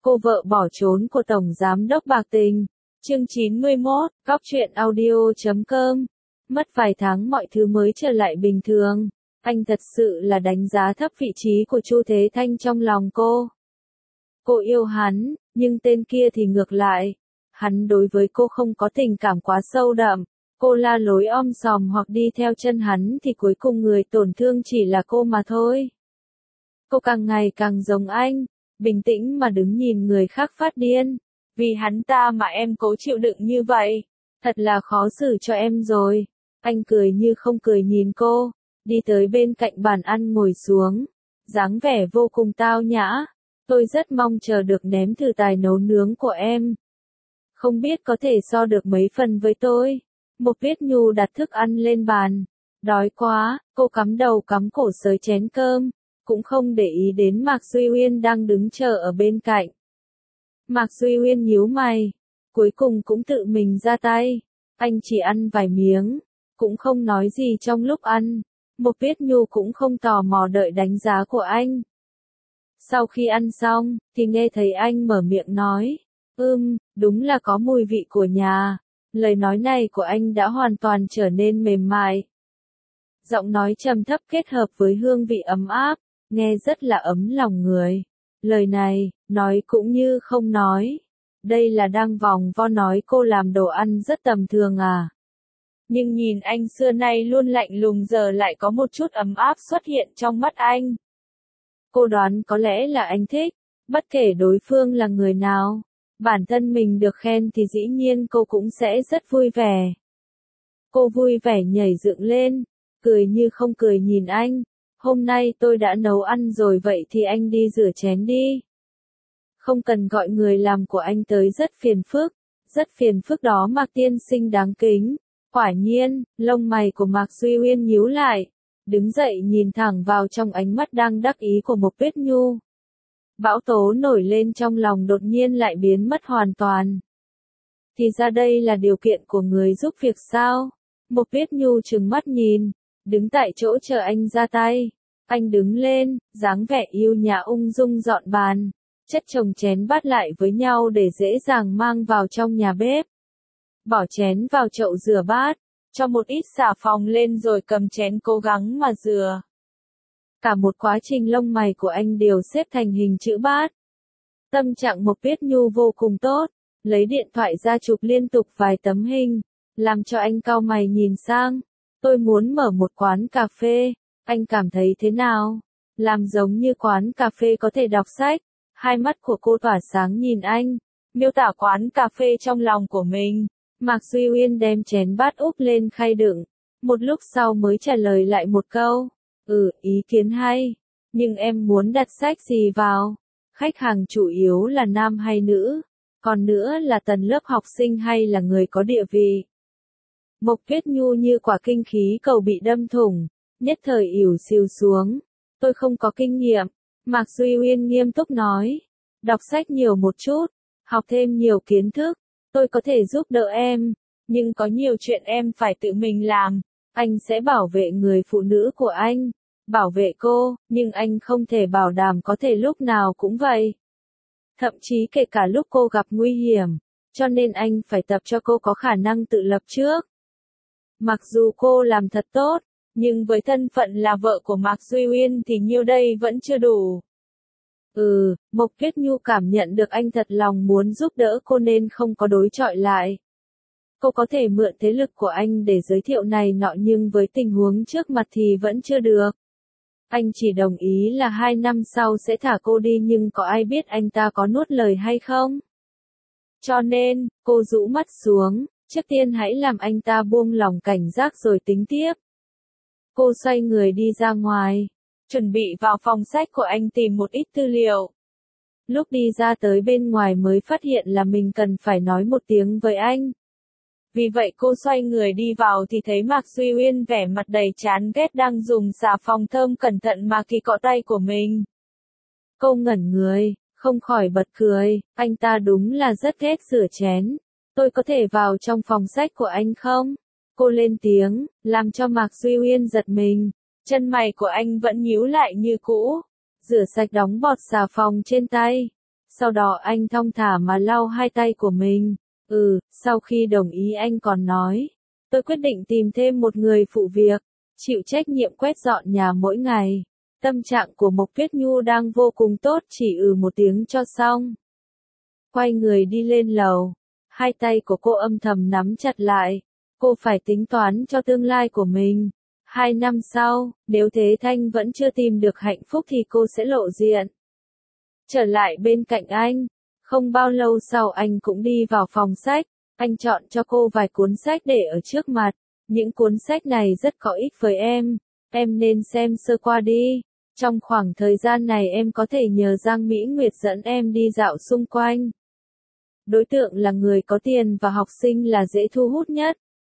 Cô vợ bỏ trốn của Tổng Giám đốc bạc tình. Chương 91, Cóc truyện audio.com. Mất vài tháng mọi thứ mới trở lại bình thường. Anh thật sự là đánh giá thấp vị trí của Chu Thế Thanh trong lòng cô. Cô yêu hắn, nhưng tên kia thì ngược lại. Hắn đối với cô không có tình cảm quá sâu đậm. Cô la lối om sòm hoặc đi theo chân hắn thì cuối cùng người tổn thương chỉ là cô mà thôi. Cô càng ngày càng giống anh, bình tĩnh mà đứng nhìn người khác phát điên. Vì hắn ta mà em cố chịu đựng như vậy. Thật là khó xử cho em rồi. Anh cười như không cười nhìn cô, đi tới bên cạnh bàn ăn ngồi xuống. Dáng vẻ vô cùng tao nhã. Tôi rất mong chờ được nếm thử tài nấu nướng của em. Không biết có thể so được mấy phần với tôi. Một Viết Nhu đặt thức ăn lên bàn. Đói quá, cô cắm đầu cắm cổ sới chén cơm. Cũng không để ý đến Mạc Duy Uyên đang đứng chờ ở bên cạnh. Mạc Duy Uyên nhíu mày, cuối cùng cũng tự mình ra tay. Anh chỉ ăn vài miếng, cũng không nói gì trong lúc ăn. Một Viết Nhu cũng không tò mò đợi đánh giá của anh. Sau khi ăn xong, thì nghe thấy anh mở miệng nói, đúng là có mùi vị của nhà. Lời nói này của anh đã hoàn toàn trở nên mềm mại. Giọng nói trầm thấp kết hợp với hương vị ấm áp, nghe rất là ấm lòng người. Lời này, nói cũng như không nói. Đây là đang vòng vo nói cô làm đồ ăn rất tầm thường à. Nhưng nhìn anh xưa nay luôn lạnh lùng giờ lại có một chút ấm áp xuất hiện trong mắt anh. Cô đoán có lẽ là anh thích, bất kể đối phương là người nào. Bản thân mình được khen thì dĩ nhiên cô cũng sẽ rất vui vẻ. Cô vui vẻ nhảy dựng lên, cười như không cười nhìn anh. Hôm nay tôi đã nấu ăn rồi vậy thì anh đi rửa chén đi. Không cần gọi người làm của anh tới rất phiền phức đó Mạc tiên sinh đáng kính. Quả nhiên, lông mày của Mạc Duy Uyên nhíu lại, đứng dậy nhìn thẳng vào trong ánh mắt đang đắc ý của Một Viết Nhu. Bão tố nổi lên trong lòng đột nhiên lại biến mất hoàn toàn. Thì ra đây là điều kiện của người giúp việc sao? Một Viết Nhu trừng mắt nhìn, đứng tại chỗ chờ anh ra tay. Anh đứng lên, dáng vẻ yêu nhã ung dung dọn bàn, chất chồng chén bát lại với nhau để dễ dàng mang vào trong nhà bếp. Bỏ chén vào chậu rửa bát, cho một ít xà phòng lên rồi cầm chén cố gắng mà rửa. Cả một quá trình lông mày của anh đều xếp thành hình chữ bát. Tâm trạng Một Viết Nhu vô cùng tốt, lấy điện thoại ra chụp liên tục vài tấm hình, làm cho anh cau mày nhìn sang. Tôi muốn mở một quán cà phê, anh cảm thấy thế nào? Làm giống như quán cà phê có thể đọc sách. Hai mắt của cô tỏa sáng nhìn anh, miêu tả quán cà phê trong lòng của mình. Mạc Duy Uyên đem chén bát úp lên khay đựng, một lúc sau mới trả lời lại một câu. Ý kiến hay, nhưng em muốn đặt sách gì vào? Khách hàng chủ yếu là nam hay nữ? Còn nữa là tầng lớp học sinh hay là người có địa vị? Một Viết Nhu như quả kinh khí cầu bị đâm thủng, nhất thời ỉu xìu xuống. Tôi không có kinh nghiệm, Mạc Duy Uyên nghiêm túc nói. Đọc sách nhiều một chút, học thêm nhiều kiến thức, tôi có thể giúp đỡ em, nhưng có nhiều chuyện em phải tự mình làm. Anh sẽ bảo vệ người phụ nữ của anh, bảo vệ cô, nhưng anh không thể bảo đảm có thể lúc nào cũng vậy. Thậm chí kể cả lúc cô gặp nguy hiểm, cho nên anh phải tập cho cô có khả năng tự lập trước. Mặc dù cô làm thật tốt, nhưng với thân phận là vợ của Mạc Duy Uyên thì nhiêu đây vẫn chưa đủ. Mộc Viết Nhu cảm nhận được anh thật lòng muốn giúp đỡ cô nên không có đối chọi lại. Cô có thể mượn thế lực của anh để giới thiệu này nọ nhưng với tình huống trước mặt thì vẫn chưa được. Anh chỉ đồng ý là 2 năm sau sẽ thả cô đi nhưng có ai biết anh ta có nuốt lời hay không? Cho nên, cô rũ mắt xuống, trước tiên hãy làm anh ta buông lòng cảnh giác rồi tính tiếp. Cô xoay người đi ra ngoài, chuẩn bị vào phòng sách của anh tìm một ít tư liệu. Lúc đi ra tới bên ngoài mới phát hiện là mình cần phải nói một tiếng với anh. Vì vậy cô xoay người đi vào thì thấy Mạc Duy Uyên vẻ mặt đầy chán ghét đang dùng xà phòng thơm cẩn thận mà kỳ cọ tay của mình. Cô ngẩn người, không khỏi bật cười, anh ta đúng là rất ghét rửa chén. Tôi có thể vào trong phòng sách của anh không? Cô lên tiếng, làm cho Mạc Duy Uyên giật mình. Chân mày của anh vẫn nhíu lại như cũ. Rửa sạch đóng bọt xà phòng trên tay. Sau đó anh thong thả mà lau hai tay của mình. Sau khi đồng ý anh còn nói, tôi quyết định tìm thêm một người phụ việc, chịu trách nhiệm quét dọn nhà mỗi ngày. Tâm trạng của Mộc Tuyết Nhu đang vô cùng tốt, chỉ một tiếng cho xong. Quay người đi lên lầu, hai tay của cô âm thầm nắm chặt lại. Cô phải tính toán cho tương lai của mình. 2 năm sau, nếu Thế Thanh vẫn chưa tìm được hạnh phúc thì cô sẽ lộ diện. Trở lại bên cạnh anh, không bao lâu sau anh cũng đi vào phòng sách. Anh chọn cho cô vài cuốn sách để ở trước mặt. Những cuốn sách này rất có ích với em nên xem sơ qua đi. Trong khoảng thời gian này em có thể nhờ Giang Mỹ Nguyệt dẫn em đi dạo xung quanh. Đối tượng là người có tiền và học sinh là dễ thu hút nhất.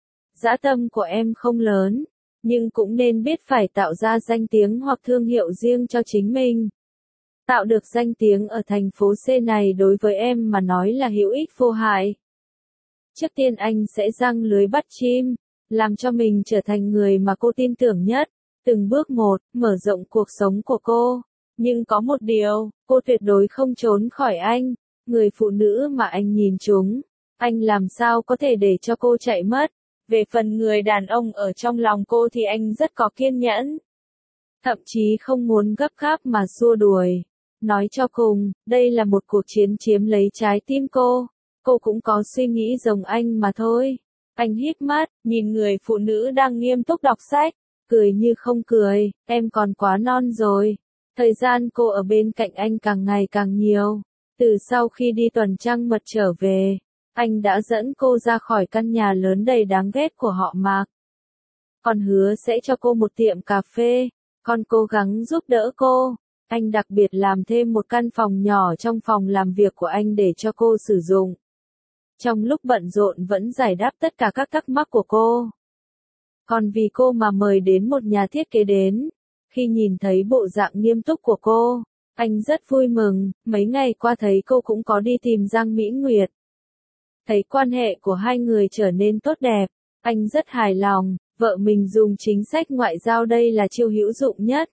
Dã tâm của em không lớn, nhưng cũng nên biết phải tạo ra danh tiếng hoặc thương hiệu riêng cho chính mình. Tạo được danh tiếng ở thành phố C này đối với em mà nói là hữu ích vô hại. Trước tiên anh sẽ giăng lưới bắt chim, làm cho mình trở thành người mà cô tin tưởng nhất, từng bước một, mở rộng cuộc sống của cô. Nhưng có một điều, cô tuyệt đối không trốn khỏi anh, người phụ nữ mà anh nhìn trúng. Anh làm sao có thể để cho cô chạy mất. Về phần người đàn ông ở trong lòng cô thì anh rất có kiên nhẫn. Thậm chí không muốn gấp gáp mà xua đuổi. Nói cho cùng, đây là một cuộc chiến chiếm lấy trái tim cô. Cô cũng có suy nghĩ giống anh mà thôi. Anh híp mắt, nhìn người phụ nữ đang nghiêm túc đọc sách. Cười như không cười, em còn quá non rồi. Thời gian cô ở bên cạnh anh càng ngày càng nhiều. Từ sau khi đi tuần trăng mật trở về, anh đã dẫn cô ra khỏi căn nhà lớn đầy đáng ghét của họ Mạc. Còn hứa sẽ cho cô một tiệm cà phê, còn cố gắng giúp đỡ cô. Anh đặc biệt làm thêm một căn phòng nhỏ trong phòng làm việc của anh để cho cô sử dụng. Trong lúc bận rộn vẫn giải đáp tất cả các thắc mắc của cô. Còn vì cô mà mời đến một nhà thiết kế đến. Khi nhìn thấy bộ dạng nghiêm túc của cô, anh rất vui mừng. Mấy ngày qua thấy cô cũng có đi tìm Giang Mỹ Nguyệt. Thấy quan hệ của hai người trở nên tốt đẹp, anh rất hài lòng. Vợ mình dùng chính sách ngoại giao đây là chiêu hữu dụng nhất.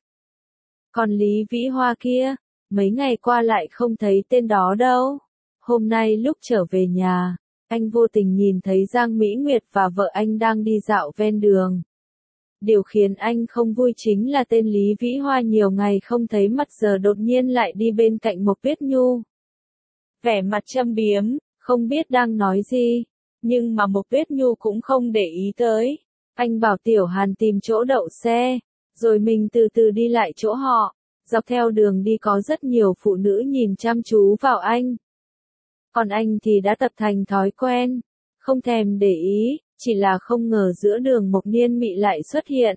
Còn Lý Vĩ Hoa kia, mấy ngày qua lại không thấy tên đó đâu. Hôm nay lúc trở về nhà, anh vô tình nhìn thấy Giang Mỹ Nguyệt và vợ anh đang đi dạo ven đường. Điều khiến anh không vui chính là tên Lý Vĩ Hoa nhiều ngày không thấy mặt giờ đột nhiên lại đi bên cạnh Mộc Tuyết Nhu. Vẻ mặt châm biếm, không biết đang nói gì, nhưng mà Mộc Tuyết Nhu cũng không để ý tới. Anh bảo Tiểu Hàn tìm chỗ đậu xe, rồi mình từ từ đi lại chỗ họ. Dọc theo đường đi có rất nhiều phụ nữ nhìn chăm chú vào anh. Còn anh thì đã tập thành thói quen, không thèm để ý, chỉ là không ngờ giữa đường Mộc Niên Mị lại xuất hiện.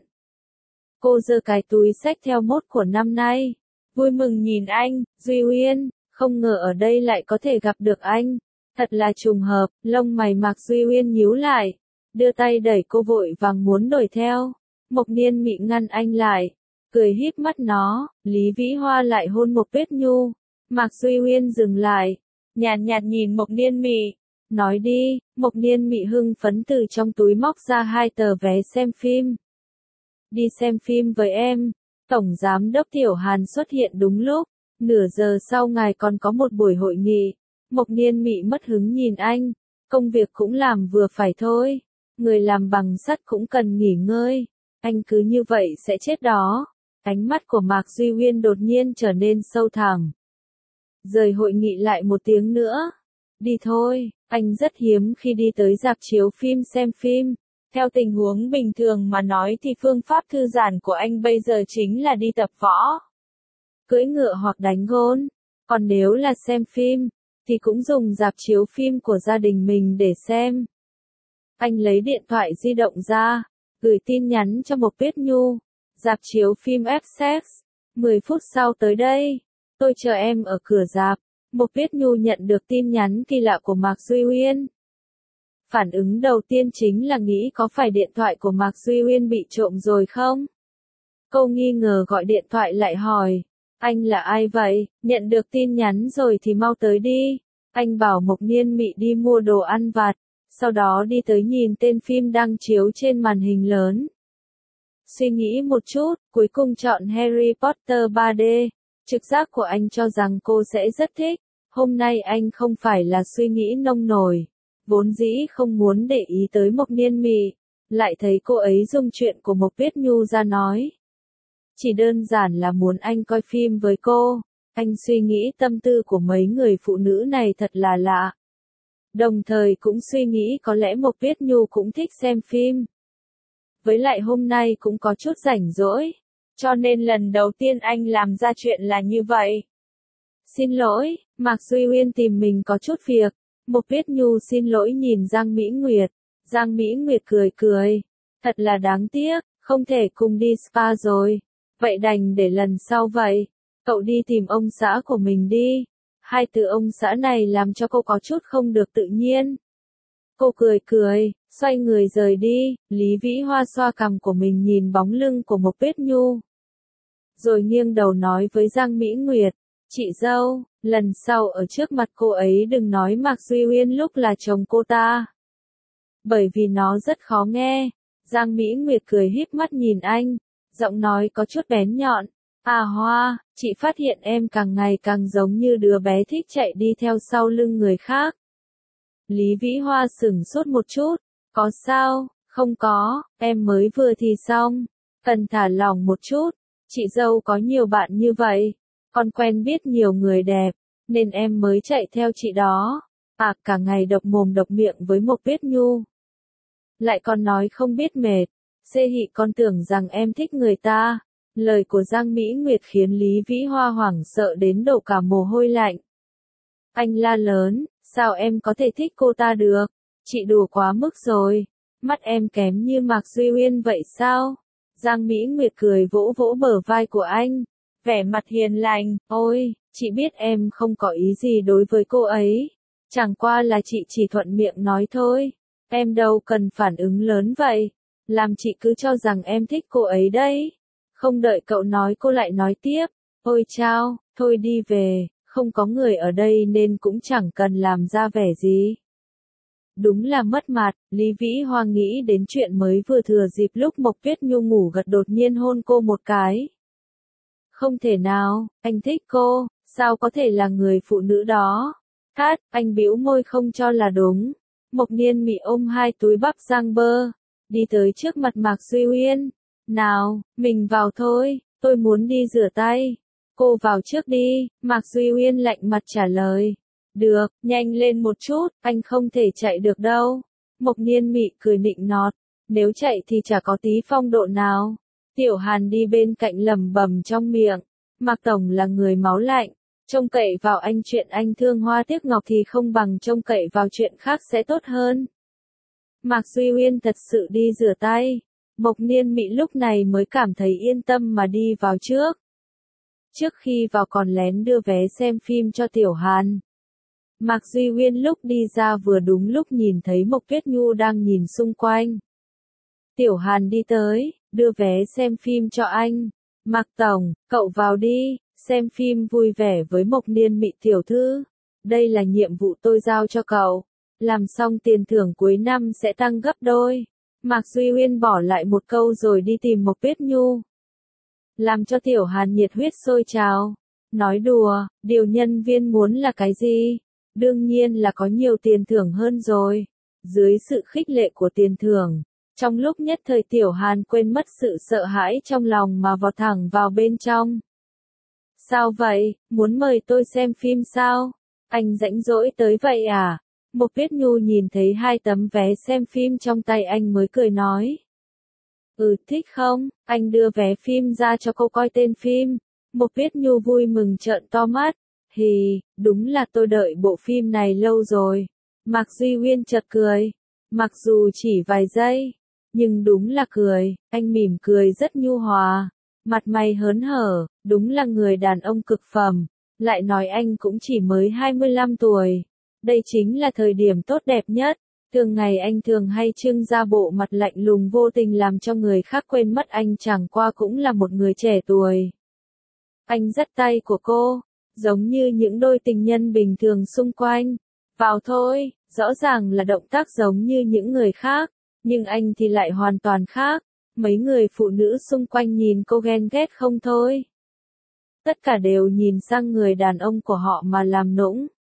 Cô giơ cái túi xách theo mốt của năm nay, vui mừng nhìn anh. Duy Uyên, không ngờ ở đây lại có thể gặp được anh. Thật là trùng hợp. Lông mày Mạc Duy Uyên nhíu lại, đưa tay đẩy cô vội vàng muốn đuổi theo. Mộc Niên Mị ngăn anh lại, cười híp mắt nó. Lý Vĩ Hoa lại hôn Mộc Tuyết Nhu. Mạc Duy Uyên dừng lại, nhàn nhạt nhìn Mộc Niên Mị. Nói đi. Mộc Niên Mị hưng phấn từ trong túi móc ra 2 tờ vé xem phim. Đi xem phim với em. Tổng giám đốc Tiểu Hàn xuất hiện đúng lúc. Nửa giờ sau ngài còn có một buổi hội nghị. Mộc Niên Mị mất hứng nhìn anh. Công việc cũng làm vừa phải thôi. Người làm bằng sắt cũng cần nghỉ ngơi. Anh cứ như vậy sẽ chết đó. Ánh mắt của Mạc Duy Uyên đột nhiên trở nên sâu thẳm. Rời hội nghị lại một tiếng nữa. Đi thôi. Anh rất hiếm khi đi tới rạp chiếu phim xem phim. Theo tình huống bình thường mà nói thì phương pháp thư giãn của anh bây giờ chính là đi tập võ, cưỡi ngựa hoặc đánh gôn. Còn nếu là xem phim, thì cũng dùng rạp chiếu phim của gia đình mình để xem. Anh lấy điện thoại di động ra, gửi tin nhắn cho Mộc Tuyết Nhu. Rạp chiếu phim FX. 10 phút sau tới đây. Tôi chờ em ở cửa rạp. Mộc Tuyết Nhu nhận được tin nhắn kỳ lạ của Mạc Duy Uyên. Phản ứng đầu tiên chính là nghĩ có phải điện thoại của Mạc Duy Uyên bị trộm rồi không? Cô nghi ngờ gọi điện thoại lại hỏi. Anh là ai vậy? Nhận được tin nhắn rồi thì mau tới đi. Anh bảo Mộc Niên Mị đi mua đồ ăn vặt, sau đó đi tới nhìn tên phim đang chiếu trên màn hình lớn. Suy nghĩ một chút, cuối cùng chọn Harry Potter 3D. Trực giác của anh cho rằng cô sẽ rất thích. Hôm nay anh không phải là suy nghĩ nông nổi, vốn dĩ không muốn để ý tới Mộc Niên Mị, lại thấy cô ấy dùng chuyện của Mộc Tuyết Nhu ra nói. Chỉ đơn giản là muốn anh coi phim với cô, anh suy nghĩ tâm tư của mấy người phụ nữ này thật là lạ. Đồng thời cũng suy nghĩ có lẽ Mộc Tuyết Nhu cũng thích xem phim. Với lại hôm nay cũng có chút rảnh rỗi, cho nên lần đầu tiên anh làm ra chuyện là như vậy. Xin lỗi, Mạc Duy Uyên tìm mình có chút việc. Mộc Tuyết Nhu xin lỗi nhìn Giang Mỹ Nguyệt. Giang Mỹ Nguyệt cười cười. Thật là đáng tiếc, không thể cùng đi spa rồi. Vậy đành để lần sau vậy. Cậu đi tìm ông xã của mình đi. Hai từ ông xã này làm cho cô có chút không được tự nhiên. Cô cười cười, xoay người rời đi. Lý Vĩ Hoa xoa cằm của mình nhìn bóng lưng của Mộc Tuyết Nhu. Rồi nghiêng đầu nói với Giang Mỹ Nguyệt. Chị dâu, lần sau ở trước mặt cô ấy đừng nói Mạc Duy Uyên lúc là chồng cô ta. Bởi vì nó rất khó nghe. Giang Mỹ Nguyệt cười híp mắt nhìn anh, giọng nói có chút bén nhọn. À Hoa, chị phát hiện em càng ngày càng giống như đứa bé thích chạy đi theo sau lưng người khác. Lý Vĩ Hoa sửng sốt một chút. Có sao? Không có, em mới vừa thì xong. Cần thả lỏng một chút. Chị dâu có nhiều bạn như vậy. Còn quen biết nhiều người đẹp, nên em mới chạy theo chị đó. À, cả ngày độc mồm độc miệng với Mộc Tuyết Nhu. Lại còn nói không biết mệt. Xê hị con tưởng rằng em thích người ta. Lời của Giang Mỹ Nguyệt khiến Lý Vĩ Hoa hoảng sợ đến đổ cả mồ hôi lạnh. Anh la lớn, sao em có thể thích cô ta được? Chị đùa quá mức rồi. Mắt em kém như Mạc Duy Uyên vậy sao? Giang Mỹ Nguyệt cười vỗ vỗ bờ vai của anh. Vẻ mặt hiền lành, ôi, chị biết em không có ý gì đối với cô ấy. Chẳng qua là chị chỉ thuận miệng nói thôi. Em đâu cần phản ứng lớn vậy. Làm chị cứ cho rằng em thích cô ấy đấy. Không đợi cậu nói cô lại nói tiếp. Ôi chao, thôi đi về, không có người ở đây nên cũng chẳng cần làm ra vẻ gì. Đúng là mất mặt, Lý Vĩ Hoa nghĩ đến chuyện mới vừa thừa dịp lúc Mộc Tuyết Nhu ngủ gật đột nhiên hôn cô một cái. Không thể nào, anh thích cô, sao có thể là người phụ nữ đó? Cát, anh bĩu môi không cho là đúng. Mộc Niên Mị ôm hai túi bắp rang bơ, đi tới trước mặt Mạc Duy Uyên. Nào, mình vào thôi, tôi muốn đi rửa tay. Cô vào trước đi, Mạc Duy Uyên lạnh mặt trả lời. Được, nhanh lên một chút, anh không thể chạy được đâu. Mộc Niên Mị cười nịnh nọt, nếu chạy thì chả có tí phong độ nào. Tiểu Hàn đi bên cạnh lẩm bẩm trong miệng. Mạc Tổng là người máu lạnh, trông cậy vào anh chuyện anh thương hoa tiếc ngọc thì không bằng trông cậy vào chuyện khác sẽ tốt hơn. Mạc Duy Uyên thật sự đi rửa tay. Mộc Niên Mị lúc này mới cảm thấy yên tâm mà đi vào trước. Trước khi vào còn lén đưa vé xem phim cho Tiểu Hàn. Mạc Duy Uyên lúc đi ra vừa đúng lúc nhìn thấy Mộc Tuyết Nhu đang nhìn xung quanh. Tiểu Hàn đi tới, đưa vé xem phim cho anh. Mạc Tổng, cậu vào đi, xem phim vui vẻ với Mộc Niên Mị tiểu thư. Đây là nhiệm vụ tôi giao cho cậu. Làm xong tiền thưởng cuối năm sẽ tăng gấp đôi. Mạc Duy Uyên bỏ lại một câu rồi đi tìm Mộc Tuyết Nhu. Làm cho Tiểu Hàn nhiệt huyết sôi trào. Nói đùa, điều nhân viên muốn là cái gì? Đương nhiên là có nhiều tiền thưởng hơn rồi. Dưới sự khích lệ của tiền thưởng, trong lúc nhất thời Tiểu Hàn quên mất sự sợ hãi trong lòng mà vọt thẳng vào bên trong. Sao vậy, muốn mời tôi xem phim sao? Anh rảnh rỗi tới vậy à? Mộc Tuyết Nhu nhìn thấy hai tấm vé xem phim trong tay anh mới cười nói. Thích không? Anh đưa vé phim ra cho cô coi tên phim. Mộc Tuyết Nhu vui mừng trợn to mắt. Hì, đúng là tôi đợi bộ phim này lâu rồi. Mạc Duy Uyên chợt cười. Mặc dù chỉ vài giây, nhưng đúng là cười, anh mỉm cười rất nhu hòa. Mặt mày hớn hở, đúng là người đàn ông cực phẩm. Lại nói anh cũng chỉ mới 25 tuổi. Đây chính là thời điểm tốt đẹp nhất. Thường ngày anh thường hay trưng ra bộ mặt lạnh lùng vô tình làm cho người khác quên mất anh chẳng qua cũng là một người trẻ tuổi. Anh dắt tay của cô, giống như những đôi tình nhân bình thường xung quanh. Vào thôi, rõ ràng là động tác giống như những người khác, nhưng anh thì lại hoàn toàn khác. Mấy người phụ nữ xung quanh nhìn cô ghen ghét không thôi. Tất cả đều nhìn sang người đàn ông của họ mà làm nũng.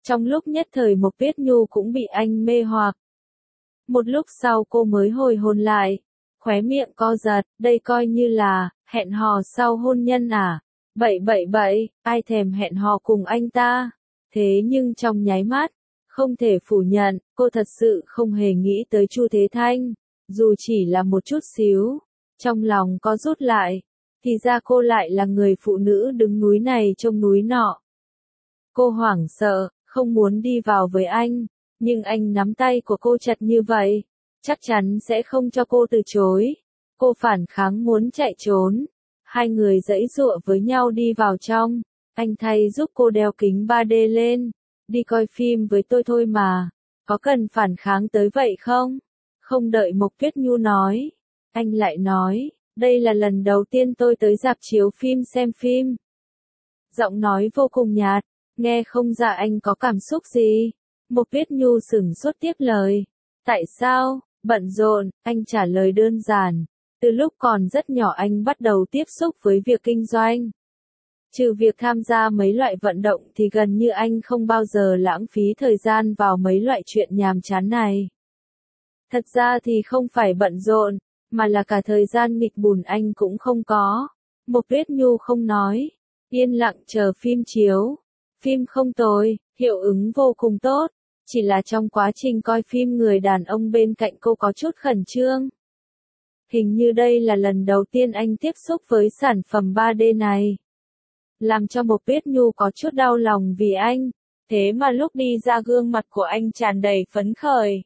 Trong lúc nhất thời Mộc Tuyết Nhu cũng bị anh mê hoặc. Một lúc sau cô mới hồi hồn lại, khóe miệng co giật, đây coi như là hẹn hò sau hôn nhân à? Bậy, ai thèm hẹn hò cùng anh ta? Thế nhưng trong nháy mắt, không thể phủ nhận, cô thật sự không hề nghĩ tới Chu Thế Thanh, dù chỉ là một chút xíu. Trong lòng có rút lại, thì ra cô lại là người phụ nữ đứng núi này trông núi nọ. Cô hoảng sợ, không muốn đi vào với anh, nhưng anh nắm tay của cô chặt như vậy, chắc chắn sẽ không cho cô từ chối. Cô phản kháng muốn chạy trốn. Hai người giãy giụa với nhau đi vào trong, anh thay giúp cô đeo kính 3D lên. Đi coi phim với tôi thôi mà, có cần phản kháng tới vậy không? Không đợi Mộc Tuyết Nhu nói, anh lại nói, đây là lần đầu tiên tôi tới rạp chiếu phim xem phim. Giọng nói vô cùng nhạt, nghe không ra anh có cảm xúc gì. Mộc Tuyết Nhu sửng sốt tiếp lời. Tại sao? Bận rộn, anh trả lời đơn giản. Từ lúc còn rất nhỏ anh bắt đầu tiếp xúc với việc kinh doanh. Trừ việc tham gia mấy loại vận động thì gần như anh không bao giờ lãng phí thời gian vào mấy loại chuyện nhàm chán này. Thật ra thì không phải bận rộn, mà là cả thời gian nghịch bùn anh cũng không có. Mộc Tuyết Nhu không nói, yên lặng chờ phim chiếu. Phim không tồi, hiệu ứng vô cùng tốt, chỉ là trong quá trình coi phim người đàn ông bên cạnh cô có chút khẩn trương. Hình như đây là lần đầu tiên anh tiếp xúc với sản phẩm 3D này. Làm cho Mộc Tuyết Nhu có chút đau lòng vì anh, thế mà lúc đi ra gương mặt của anh tràn đầy phấn khởi.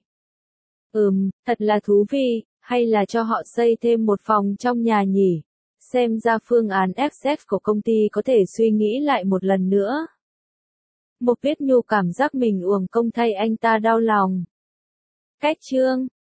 Thật là thú vị, hay là cho họ xây thêm một phòng trong nhà nhỉ? Xem ra phương án FZ của công ty có thể suy nghĩ lại một lần nữa. Mộc Tuyết Nhu cảm giác mình uổng công thay anh ta đau lòng. Cách chương